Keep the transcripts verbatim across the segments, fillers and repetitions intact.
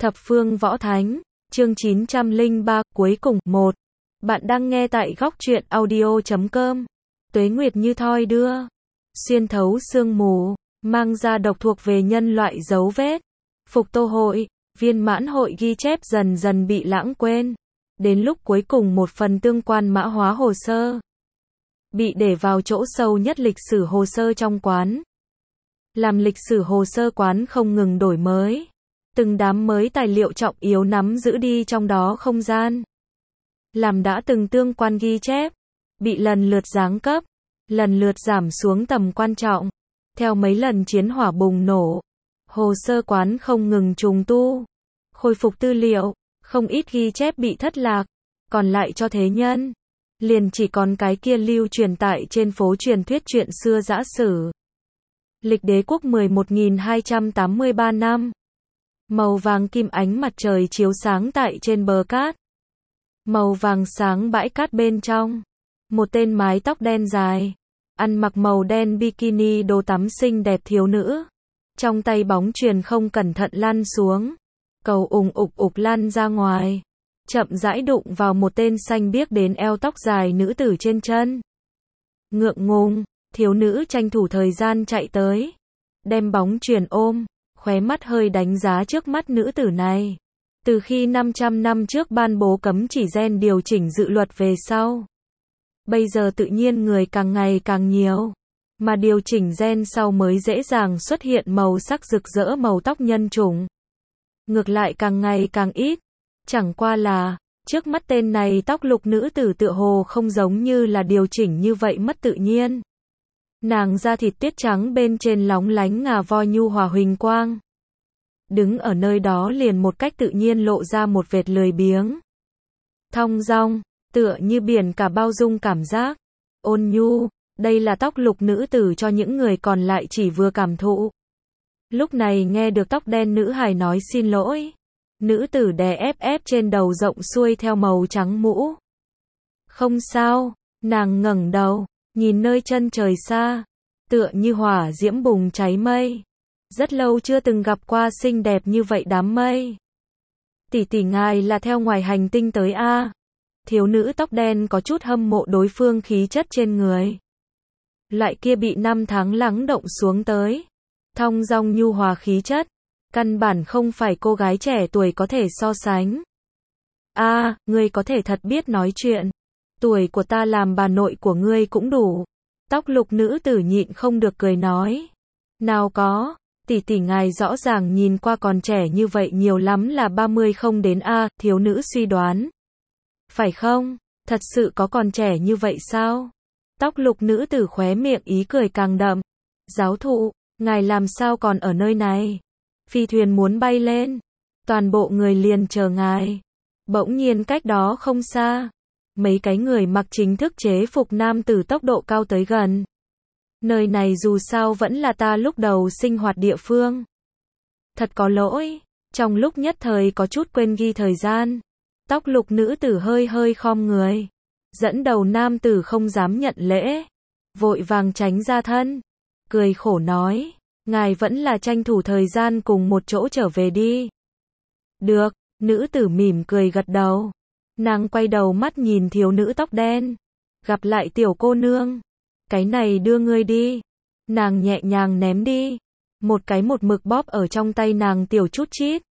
Thập phương võ thánh, chương chín trăm lẻ ba, cuối cùng, một. Bạn đang nghe tại góc truyện audio chấm com. Tuế Nguyệt như thoi đưa, xuyên thấu sương mù, mang ra độc thuộc về nhân loại dấu vết. Phục tô hội, viên mãn hội ghi chép dần dần bị lãng quên. Đến lúc cuối cùng một phần tương quan mã hóa hồ sơ bị để vào chỗ sâu nhất lịch sử hồ sơ trong quán. Làm lịch sử hồ sơ quán không ngừng đổi mới. Từng đám mới tài liệu trọng yếu nắm giữ đi trong đó không gian. Làm đã từng tương quan ghi chép, bị lần lượt giáng cấp, lần lượt giảm xuống tầm quan trọng. Theo mấy lần chiến hỏa bùng nổ, hồ sơ quán không ngừng trùng tu, khôi phục tư liệu, không ít ghi chép bị thất lạc, còn lại cho thế nhân. Liền chỉ còn cái kia lưu truyền tại trên phố truyền thuyết chuyện xưa dã sử. Lịch đế quốc mười một nghìn hai trăm tám mươi ba năm. Màu vàng kim ánh mặt trời chiếu sáng tại trên bờ cát. Màu vàng sáng bãi cát bên trong. Một tên mái tóc đen dài, ăn mặc màu đen bikini đồ tắm xinh đẹp thiếu nữ. Trong tay bóng chuyền không cẩn thận lăn xuống. Cầu ùng ục ục lăn ra ngoài. Chậm rãi đụng vào một tên xanh biếc đến eo tóc dài nữ tử trên chân. Ngượng ngùng, thiếu nữ tranh thủ thời gian chạy tới. Đem bóng chuyền ôm. Khóe mắt hơi đánh giá trước mắt nữ tử này. Từ khi năm trăm năm trước ban bố cấm chỉ gen điều chỉnh dự luật về sau. Bây giờ tự nhiên người càng ngày càng nhiều. Mà điều chỉnh gen sau mới dễ dàng xuất hiện màu sắc rực rỡ màu tóc nhân chủng. Ngược lại càng ngày càng ít. Chẳng qua là, trước mắt tên này tóc lục nữ tử tựa hồ không giống như là điều chỉnh như vậy mất tự nhiên. Nàng da thịt tuyết trắng bên trên lóng lánh ngà voi nhu hòa huỳnh quang. Đứng ở nơi đó liền một cách tự nhiên lộ ra một vệt lười biếng. Thong dong, tựa như biển cả bao dung cảm giác. Ôn nhu, đây là tóc lục nữ tử cho những người còn lại chỉ vừa cảm thụ. Lúc này nghe được tóc đen nữ hài nói xin lỗi. Nữ tử đè ép ép trên đầu rộng xuôi theo màu trắng mũ. Không sao, nàng ngẩng đầu. Nhìn nơi chân trời xa, tựa như hỏa diễm bùng cháy mây. Rất lâu chưa từng gặp qua xinh đẹp như vậy đám mây. Tỷ tỷ ngài là theo ngoài hành tinh tới a? À? Thiếu nữ tóc đen có chút hâm mộ đối phương khí chất trên người. Loại kia bị năm tháng lắng động xuống tới. Thong dong nhu hòa khí chất. Căn bản không phải cô gái trẻ tuổi có thể so sánh. A, à, ngươi có thể thật biết nói chuyện. Tuổi của ta làm bà nội của ngươi cũng đủ. Tóc lục nữ tử nhịn không được cười nói. Nào có, tỷ tỷ ngài rõ ràng nhìn qua còn trẻ như vậy nhiều lắm là ba mươi không đến a, à, thiếu nữ suy đoán. Phải không, thật sự có còn trẻ như vậy sao? Tóc lục nữ tử khóe miệng ý cười càng đậm. Giáo thụ, ngài làm sao còn ở nơi này? Phi thuyền muốn bay lên. Toàn bộ người liền chờ ngài. Bỗng nhiên cách đó không xa. Mấy cái người mặc chính thức chế phục nam tử tốc độ cao tới gần. Nơi này dù sao vẫn là ta lúc đầu sinh hoạt địa phương. Thật có lỗi, trong lúc nhất thời có chút quên ghi thời gian. Tóc lục nữ tử hơi hơi khom người. Dẫn đầu nam tử không dám nhận lễ. Vội vàng tránh ra thân. Cười khổ nói, ngài vẫn là tranh thủ thời gian cùng một chỗ trở về đi. Được, nữ tử mỉm cười gật đầu. Nàng quay đầu mắt nhìn thiếu nữ tóc đen. Gặp lại tiểu cô nương. Cái này đưa ngươi đi. Nàng nhẹ nhàng ném đi. Một cái một mực bóp ở trong tay nàng tiểu chút chít.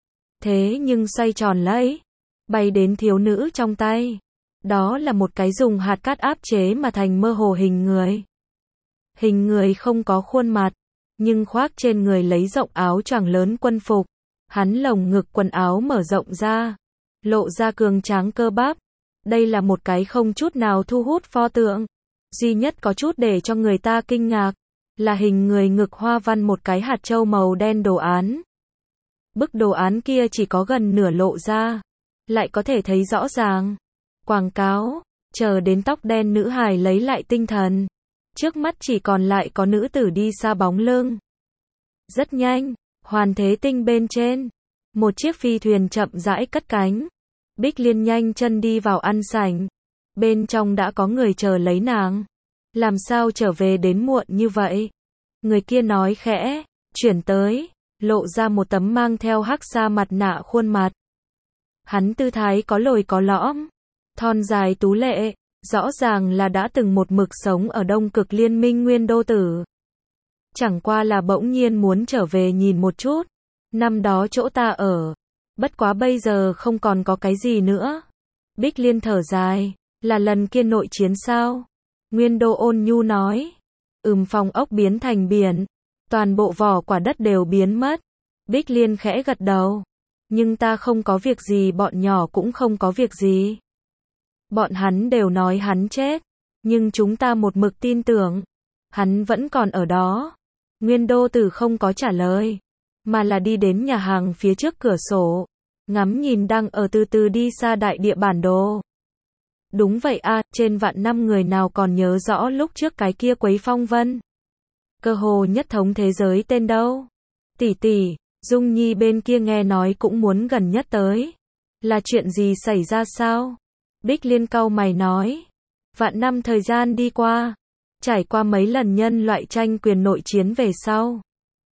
Thế nhưng xoay tròn lấy. Bay đến thiếu nữ trong tay. Đó là một cái dùng hạt cát áp chế mà thành mơ hồ hình người. Hình người không có khuôn mặt. Nhưng khoác trên người lấy rộng áo choàng lớn quân phục. Hắn lồng ngực quần áo mở rộng ra. Lộ ra cường tráng cơ bắp. Đây là một cái không chút nào thu hút pho tượng. Duy nhất có chút để cho người ta kinh ngạc. Là hình người ngực hoa văn một cái hạt châu màu đen đồ án. Bức đồ án kia chỉ có gần nửa lộ ra. Lại có thể thấy rõ ràng. Quảng cáo. Chờ đến tóc đen nữ hài lấy lại tinh thần. Trước mắt chỉ còn lại có nữ tử đi xa bóng lưng. Rất nhanh. Hoàn thế tinh bên trên. Một chiếc phi thuyền chậm rãi cất cánh. Bích Liên nhanh chân đi vào ăn sảnh. Bên trong đã có người chờ lấy nàng. Làm sao trở về đến muộn như vậy? Người kia nói khẽ, chuyển tới. lộ ra một tấm mang theo hắc sa mặt nạ khuôn mặt. Hắn tư thái có lồi có lõm, thon dài tú lệ, rõ ràng là đã từng một mực sống ở Đông Cực Liên minh Nguyên Đô Tử. Chẳng qua là bỗng nhiên muốn trở về nhìn một chút, năm đó chỗ ta ở, bất quá bây giờ không còn có cái gì nữa. Bích Liên thở dài, là lần kia nội chiến sao? Nguyên Đô ôn nhu nói, ừm, phòng ốc biến thành biển, toàn bộ vỏ quả đất đều biến mất. Bích Liên khẽ gật đầu, nhưng ta không có việc gì, bọn nhỏ cũng không có việc gì. Bọn hắn đều nói hắn chết, nhưng chúng ta một mực tin tưởng, hắn vẫn còn ở đó. Nguyên Đô Tử không có trả lời, mà là đi đến nhà hàng phía trước cửa sổ, ngắm nhìn đang ở từ từ đi xa đại địa bản đồ. Đúng vậy a, trên vạn năm người nào còn nhớ rõ lúc trước cái kia Quấy Phong Vân. Cơ hồ nhất thống thế giới tên đâu. Tỷ tỷ, Dung Nhi bên kia nghe nói cũng muốn gần nhất tới. Là chuyện gì xảy ra sao? Bích Liên cau mày nói. Vạn năm thời gian đi qua, trải qua mấy lần nhân loại tranh quyền nội chiến về sau.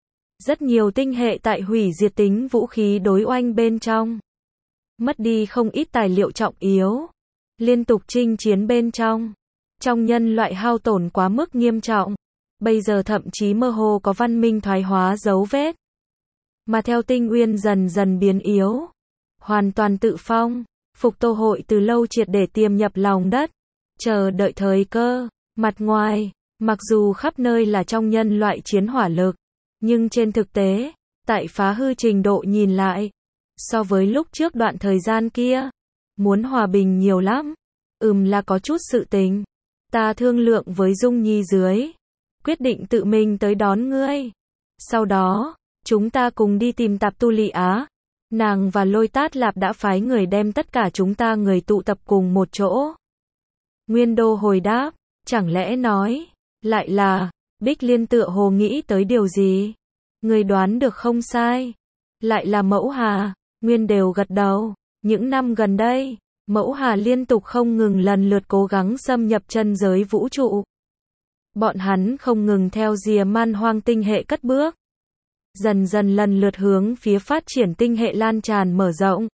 Rất nhiều tinh hệ tại hủy diệt tính vũ khí đối oanh bên trong. Mất đi không ít tài liệu trọng yếu. Liên tục chinh chiến bên trong. Trong nhân loại hao tổn quá mức nghiêm trọng. Bây giờ thậm chí mơ hồ có văn minh thoái hóa dấu vết. Mà theo tinh uyên dần dần biến yếu, hoàn toàn tự phong, Phục Tô hội từ lâu triệt để tiềm nhập lòng đất, chờ đợi thời cơ. Mặt ngoài, mặc dù khắp nơi là trong nhân loại chiến hỏa lực, nhưng trên thực tế, tại phá hư trình độ nhìn lại, so với lúc trước đoạn thời gian kia, muốn hòa bình nhiều lắm. Ừm, là có chút sự tình. Ta thương lượng với Dung Nhi dưới, quyết định tự mình tới đón ngươi. Sau đó, chúng ta cùng đi tìm Tạp Tu Lị Á. Nàng và Lôi Tát Lạp đã phái người đem tất cả chúng ta người tụ tập cùng một chỗ. Nguyên Đô hồi đáp, chẳng lẽ nói, lại là, Bích Liên tựa hồ nghĩ tới điều gì? Người đoán được không sai. Lại là Mẫu Hà. Nguyên đều gật đầu. Những năm gần đây, Mẫu Hà liên tục không ngừng lần lượt cố gắng xâm nhập chân giới vũ trụ. Bọn hắn không ngừng theo rìa man hoang tinh hệ cất bước. Dần dần lần lượt hướng phía phát triển tinh hệ lan tràn mở rộng.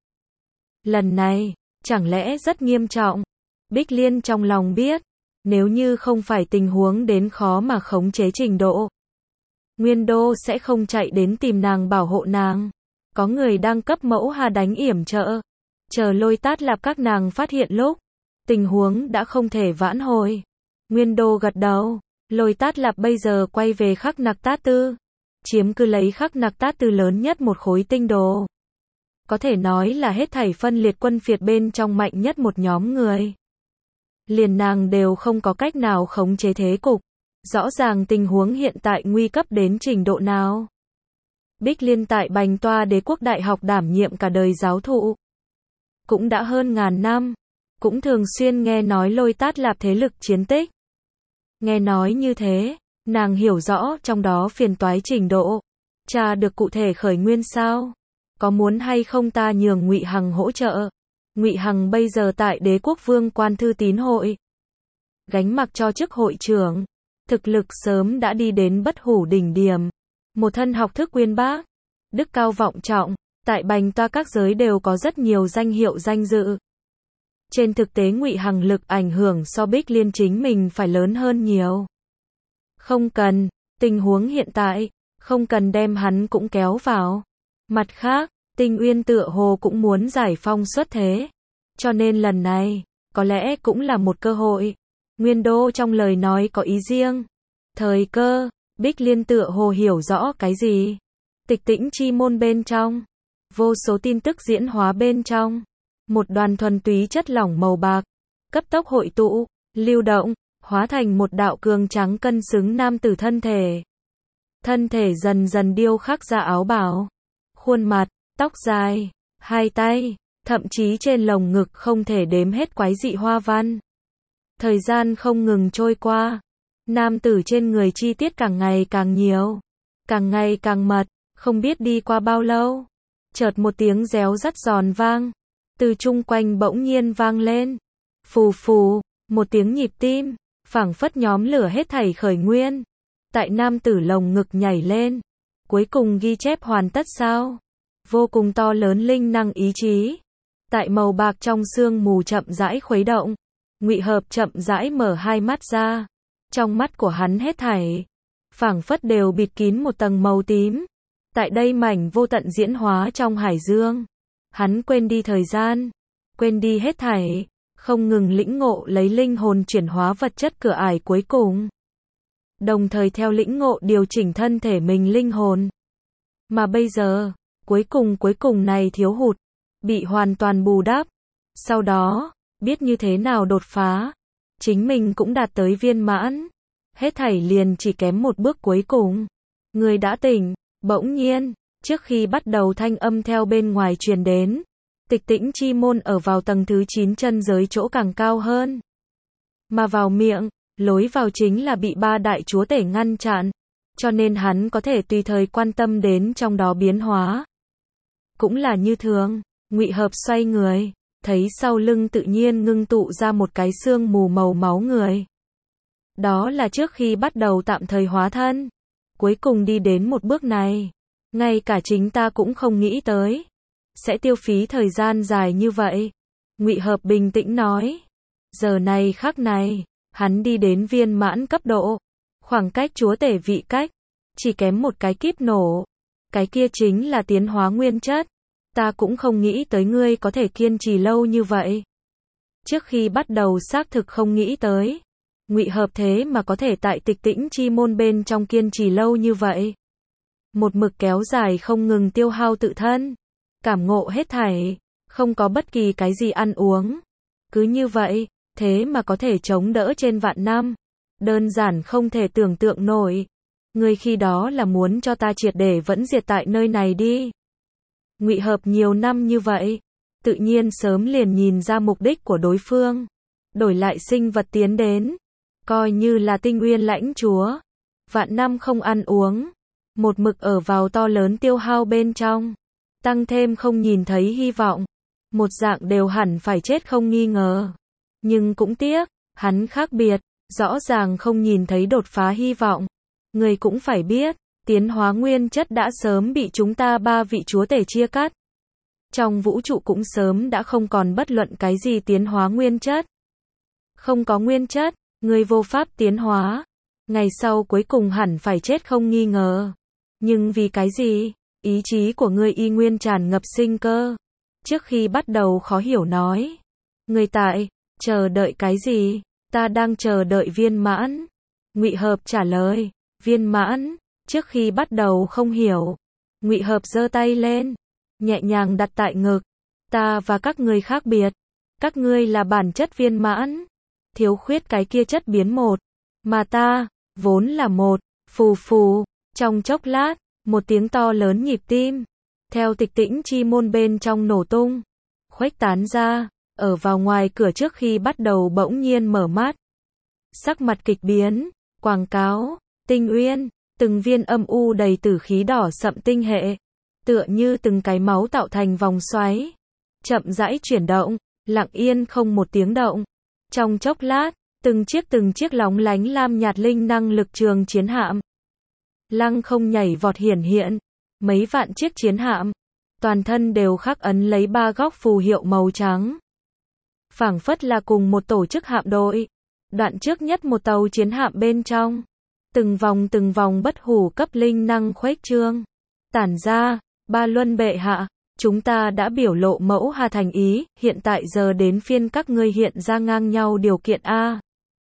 Lần này, chẳng lẽ rất nghiêm trọng? Bích Liên trong lòng biết, nếu như không phải tình huống đến khó mà khống chế trình độ, Nguyên Đô sẽ không chạy đến tìm nàng bảo hộ nàng. Có người đang cấp Mẫu Hà đánh yểm trợ. Chờ Lôi Tát Lạp các nàng phát hiện lúc, tình huống đã không thể vãn hồi. Nguyên Đô gật đầu, Lôi Tát Lạp bây giờ quay về Khắc Nặc Tát Tư, chiếm cứ lấy Khắc Nặc Tát Tư lớn nhất một khối tinh đồ. Có thể nói là hết thảy phân liệt quân phiệt bên trong mạnh nhất một nhóm người. Liền nàng đều không có cách nào khống chế thế cục. Rõ ràng tình huống hiện tại nguy cấp đến trình độ nào. Bích Liên tại Bành Toa Đế Quốc Đại học đảm nhiệm cả đời giáo thụ. Cũng đã hơn ngàn năm. Cũng thường xuyên nghe nói Lôi Tát Lạp thế lực chiến tích. Nghe nói như thế, nàng hiểu rõ trong đó phiền toái trình độ. Tra được cụ thể khởi nguyên sao? Có muốn hay không ta nhường Ngụy Hằng hỗ trợ? Ngụy Hằng bây giờ tại Đế Quốc Vương Quan Thư Tín Hội, gánh mặc cho chức hội trưởng, thực lực sớm đã đi đến bất hủ đỉnh điểm. Một thân học thức uyên bác, đức cao vọng trọng, tại Bành Toa các giới đều có rất nhiều danh hiệu danh dự. Trên thực tế Ngụy Hằng lực ảnh hưởng so Bích Liên chính mình phải lớn hơn nhiều. Không cần, tình huống hiện tại, không cần đem hắn cũng kéo vào. Mặt khác, Tinh Uyên tựa hồ cũng muốn giải phong xuất thế. Cho nên lần này, có lẽ cũng là một cơ hội. Nguyên Đô trong lời nói có ý riêng. Thời cơ, Bích Liên tựa hồ hiểu rõ cái gì. Tịch tĩnh chi môn bên trong, vô số tin tức diễn hóa bên trong. Một đoàn thuần túy chất lỏng màu bạc, cấp tốc hội tụ, lưu động, hóa thành một đạo cường trắng cân xứng nam tử thân thể. Thân thể dần dần điêu khắc ra áo bào, khuôn mặt, tóc dài, hai tay, thậm chí trên lồng ngực không thể đếm hết quái dị hoa văn. Thời gian không ngừng trôi qua, nam tử trên người chi tiết càng ngày càng nhiều, càng ngày càng mật, không biết đi qua bao lâu. Chợt một tiếng réo rắt giòn vang, từ chung quanh bỗng nhiên vang lên. Phù phù, một tiếng nhịp tim, phảng phất nhóm lửa hết thảy khởi nguyên. Tại nam tử lồng ngực nhảy lên, cuối cùng ghi chép hoàn tất sao? Vô cùng to lớn linh năng ý chí. Tại màu bạc trong sương mù chậm rãi khuấy động. Ngụy Hợp chậm rãi mở hai mắt ra. Trong mắt của hắn hết thảy, phảng phất đều bịt kín một tầng màu tím. Tại đây mảnh vô tận diễn hóa trong hải dương. Hắn quên đi thời gian, quên đi hết thảy, không ngừng lĩnh ngộ lấy linh hồn chuyển hóa vật chất cửa ải cuối cùng. Đồng thời theo lĩnh ngộ điều chỉnh thân thể mình linh hồn. Mà bây giờ, cuối cùng cuối cùng này thiếu hụt, bị hoàn toàn bù đắp. Sau đó, biết như thế nào đột phá. Chính mình cũng đạt tới viên mãn. Hết thảy liền chỉ kém một bước cuối cùng. Người đã tỉnh, bỗng nhiên, trước khi bắt đầu thanh âm theo bên ngoài truyền đến. Tịch Tĩnh chi môn ở vào tầng thứ chín chân giới chỗ càng cao hơn. Mà vào miệng, lối vào chính là bị ba đại chúa tể ngăn chặn. Cho nên hắn có thể tùy thời quan tâm đến trong đó biến hóa. Cũng là như thường, Ngụy Hợp xoay người, thấy sau lưng tự nhiên ngưng tụ ra một cái sương mù màu máu người. Đó là trước khi bắt đầu tạm thời hóa thân. Cuối cùng đi đến một bước này. Ngay cả chính ta cũng không nghĩ tới. Sẽ tiêu phí thời gian dài như vậy. Ngụy Hợp bình tĩnh nói. Giờ này khắc này, hắn đi đến viên mãn cấp độ. Khoảng cách chúa tể vị cách. Chỉ kém một cái kíp nổ. Cái kia chính là tiến hóa nguyên chất. Ta cũng không nghĩ tới ngươi có thể kiên trì lâu như vậy. Trước khi bắt đầu xác thực không nghĩ tới. Ngụy Hợp thế mà có thể tại Tịch Tĩnh chi môn bên trong kiên trì lâu như vậy. Một mực kéo dài không ngừng tiêu hao tự thân. Cảm ngộ hết thảy. Không có bất kỳ cái gì ăn uống. Cứ như vậy, thế mà có thể chống đỡ trên vạn năm. Đơn giản không thể tưởng tượng nổi. Ngươi khi đó là muốn cho ta triệt để vẫn diệt tại nơi này đi. Ngụy Hợp nhiều năm như vậy. Tự nhiên sớm liền nhìn ra mục đích của đối phương. Đổi lại sinh vật tiến đến. Coi như là Tinh Uyên lãnh chúa. Vạn năm không ăn uống. Một mực ở vào to lớn tiêu hao bên trong. Tăng thêm không nhìn thấy hy vọng. Một dạng đều hẳn phải chết không nghi ngờ. Nhưng cũng tiếc, hắn khác biệt. Rõ ràng không nhìn thấy đột phá hy vọng. Người cũng phải biết, tiến hóa nguyên chất đã sớm bị chúng ta ba vị chúa tể chia cắt. Trong vũ trụ cũng sớm đã không còn bất luận cái gì tiến hóa nguyên chất. Không có nguyên chất, người vô pháp tiến hóa. Ngày sau cuối cùng hẳn phải chết không nghi ngờ. Nhưng vì cái gì? Ý chí của ngươi y nguyên tràn ngập sinh cơ. Trước khi bắt đầu khó hiểu nói. Người tại, chờ đợi cái gì? Ta đang chờ đợi viên mãn. Ngụy Hợp trả lời. Viên mãn. Trước khi bắt đầu không hiểu. Ngụy Hợp giơ tay lên. Nhẹ nhàng đặt tại ngực. Ta và các ngươi khác biệt. Các ngươi là bản chất viên mãn. Thiếu khuyết cái kia chất biến một. Mà ta, vốn là một. Phù phù. Trong chốc lát, một tiếng to lớn nhịp tim. Theo Tịch Tĩnh chi môn bên trong nổ tung. Khuếch tán ra. Ở vào ngoài cửa trước khi bắt đầu bỗng nhiên mở mắt. Sắc mặt kịch biến. Quảng cáo. Tinh Uyên. Từng viên âm u đầy tử khí đỏ sậm tinh hệ. Tựa như từng cái máu tạo thành vòng xoáy. Chậm rãi chuyển động. Lặng yên không một tiếng động. Trong chốc lát, từng chiếc từng chiếc lóng lánh lam nhạt linh năng lực trường chiến hạm. Lăng không nhảy vọt hiển hiện. Mấy vạn chiếc chiến hạm. Toàn thân đều khắc ấn lấy ba góc phù hiệu màu trắng. Phảng phất là cùng một tổ chức hạm đội. Đoạn trước nhất một tàu chiến hạm bên trong. Từng vòng từng vòng bất hủ cấp linh năng khuếch trương. Tản ra, Ba Luân bệ hạ. Chúng ta đã biểu lộ mẫu hà thành ý, hiện tại giờ đến phiên các ngươi hiện ra ngang nhau điều kiện A.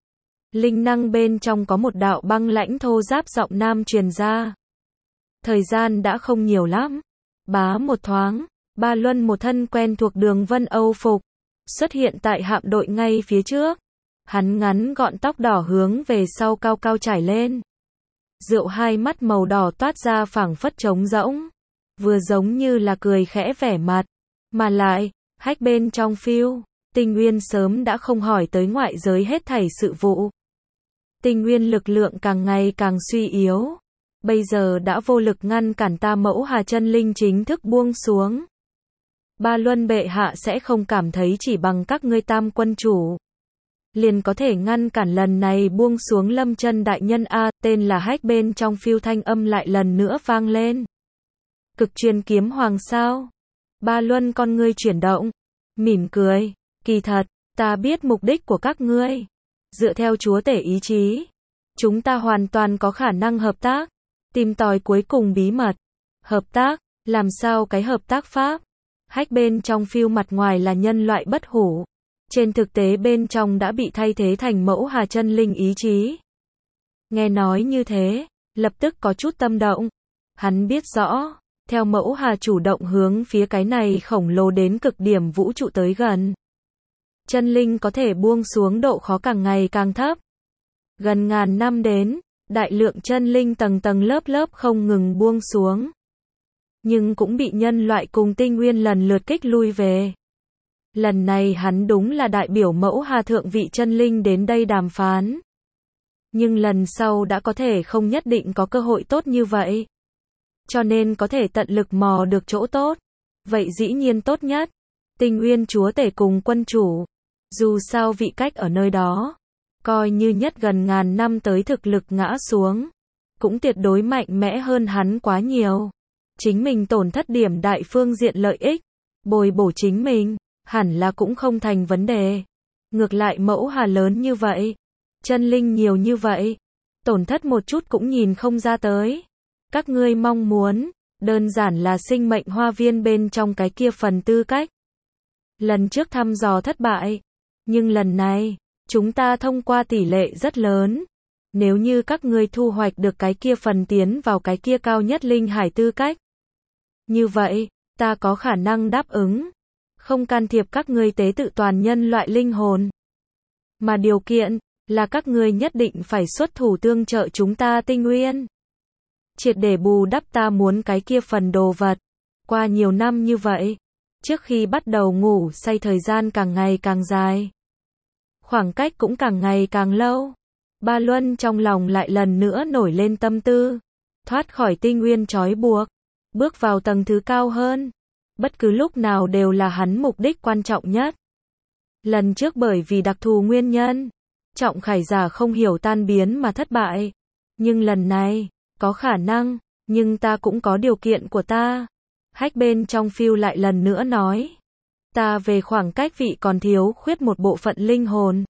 Linh năng bên trong có một đạo băng lãnh thô giáp giọng nam truyền ra. Thời gian đã không nhiều lắm. Bá một thoáng, Ba Luân một thân quen thuộc đường vân Âu phục. Xuất hiện tại hạm đội ngay phía trước. Hắn ngắn gọn tóc đỏ hướng về sau cao cao trải lên. Rượu hai mắt màu đỏ toát ra phảng phất trống rỗng. Vừa giống như là cười khẽ vẻ mặt. Mà lại, hách bên trong phiêu. Tinh Uyên sớm đã không hỏi tới ngoại giới hết thảy sự vụ. Tinh Uyên lực lượng càng ngày càng suy yếu. Bây giờ đã vô lực ngăn cản ta mẫu hà chân linh chính thức buông xuống. Ba Luân bệ hạ sẽ không cảm thấy chỉ bằng các ngươi tam quân chủ. liền có thể ngăn cản lần này buông xuống lâm chân đại nhân a, tên là Hách bên trong phiêu thanh âm lại lần nữa vang lên. Cực truyền kiếm hoàng sao? Ba Luân con ngươi chuyển động, mỉm cười, kỳ thật, ta biết mục đích của các ngươi. Dựa theo chúa tể ý chí, chúng ta hoàn toàn có khả năng hợp tác, tìm tòi cuối cùng bí mật. Hợp tác, làm sao cái hợp tác pháp? Hách bên trong phiêu mặt ngoài là nhân loại bất hủ, trên thực tế bên trong đã bị thay thế thành mẫu hà chân linh ý chí. Nghe nói như thế, lập tức có chút tâm động. Hắn biết rõ, theo mẫu hà chủ động hướng phía cái này khổng lồ đến cực điểm vũ trụ tới gần, chân linh có thể buông xuống độ khó càng ngày càng thấp. Gần ngàn năm đến, đại lượng chân linh tầng tầng lớp lớp không ngừng buông xuống, nhưng cũng bị nhân loại cùng tinh nguyên lần lượt kích lui về. Lần này hắn đúng là đại biểu mẫu hà thượng vị chân linh đến đây đàm phán. Nhưng lần sau đã có thể không nhất định có cơ hội tốt như vậy. Cho nên có thể tận lực mò được chỗ tốt. Vậy dĩ nhiên tốt nhất. Tinh nguyên chúa tể cùng quân chủ. Dù sao vị cách ở nơi đó, coi như nhất gần ngàn năm tới thực lực ngã xuống, cũng tuyệt đối mạnh mẽ hơn hắn quá nhiều. Chính mình tổn thất điểm đại phương diện lợi ích, bồi bổ chính mình, hẳn là cũng không thành vấn đề. Ngược lại mẫu hà lớn như vậy, chân linh nhiều như vậy, tổn thất một chút cũng nhìn không ra tới. Các ngươi mong muốn, đơn giản là sinh mệnh hoa viên bên trong cái kia phần tư cách. Lần trước thăm dò thất bại, nhưng lần này, chúng ta thông qua tỷ lệ rất lớn. Nếu như các ngươi thu hoạch được cái kia phần tiến vào cái kia cao nhất linh hải tư cách, như vậy, ta có khả năng đáp ứng, không can thiệp các ngươi tế tự toàn nhân loại linh hồn. Mà điều kiện, là các ngươi nhất định phải xuất thủ tương trợ chúng ta tinh nguyên. Triệt để bù đắp ta muốn cái kia phần đồ vật. Qua nhiều năm như vậy, trước khi bắt đầu ngủ say thời gian càng ngày càng dài. Khoảng cách cũng càng ngày càng lâu. Ba Luân trong lòng lại lần nữa nổi lên tâm tư. Thoát khỏi tinh nguyên trói buộc. Bước vào tầng thứ cao hơn. Bất cứ lúc nào đều là hắn mục đích quan trọng nhất. Lần trước bởi vì đặc thù nguyên nhân, trọng khải giả không hiểu tan biến mà thất bại. Nhưng lần này, có khả năng, nhưng ta cũng có điều kiện của ta. Hách bên trong phiêu lại lần nữa nói. Ta về khoảng cách vị còn thiếu khuyết một bộ phận linh hồn.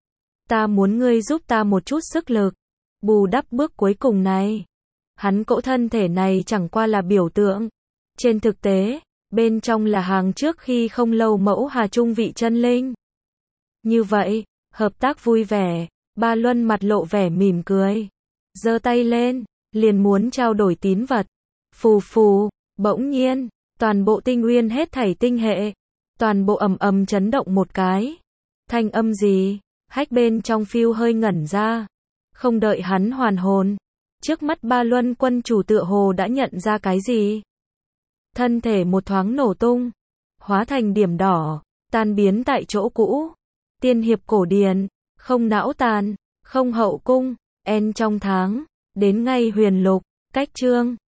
Ta muốn ngươi giúp ta một chút sức lực, bù đắp bước cuối cùng này. Hắn cỗ thân thể này chẳng qua là biểu tượng. Trên thực tế, bên trong là hàng trước khi không lâu mẫu hà trung vị chân linh. Như vậy, hợp tác vui vẻ, Ba Luân mặt lộ vẻ mỉm cười. Giơ tay lên, liền muốn trao đổi tín vật. Phù phù, bỗng nhiên, toàn bộ tinh nguyên hết thảy tinh hệ. Toàn bộ ầm ầm chấn động một cái. Thanh âm gì? Hách bên trong phiêu hơi ngẩn ra. Không đợi hắn hoàn hồn. Trước mắt Ba Luân quân chủ tựa hồ đã nhận ra cái gì. Thân thể một thoáng nổ tung. Hóa thành điểm đỏ. Tan biến tại chỗ cũ. Tiên hiệp cổ điển. Không não tàn. Không hậu cung. En trong tháng. Đến ngay huyền lục. Cách chương.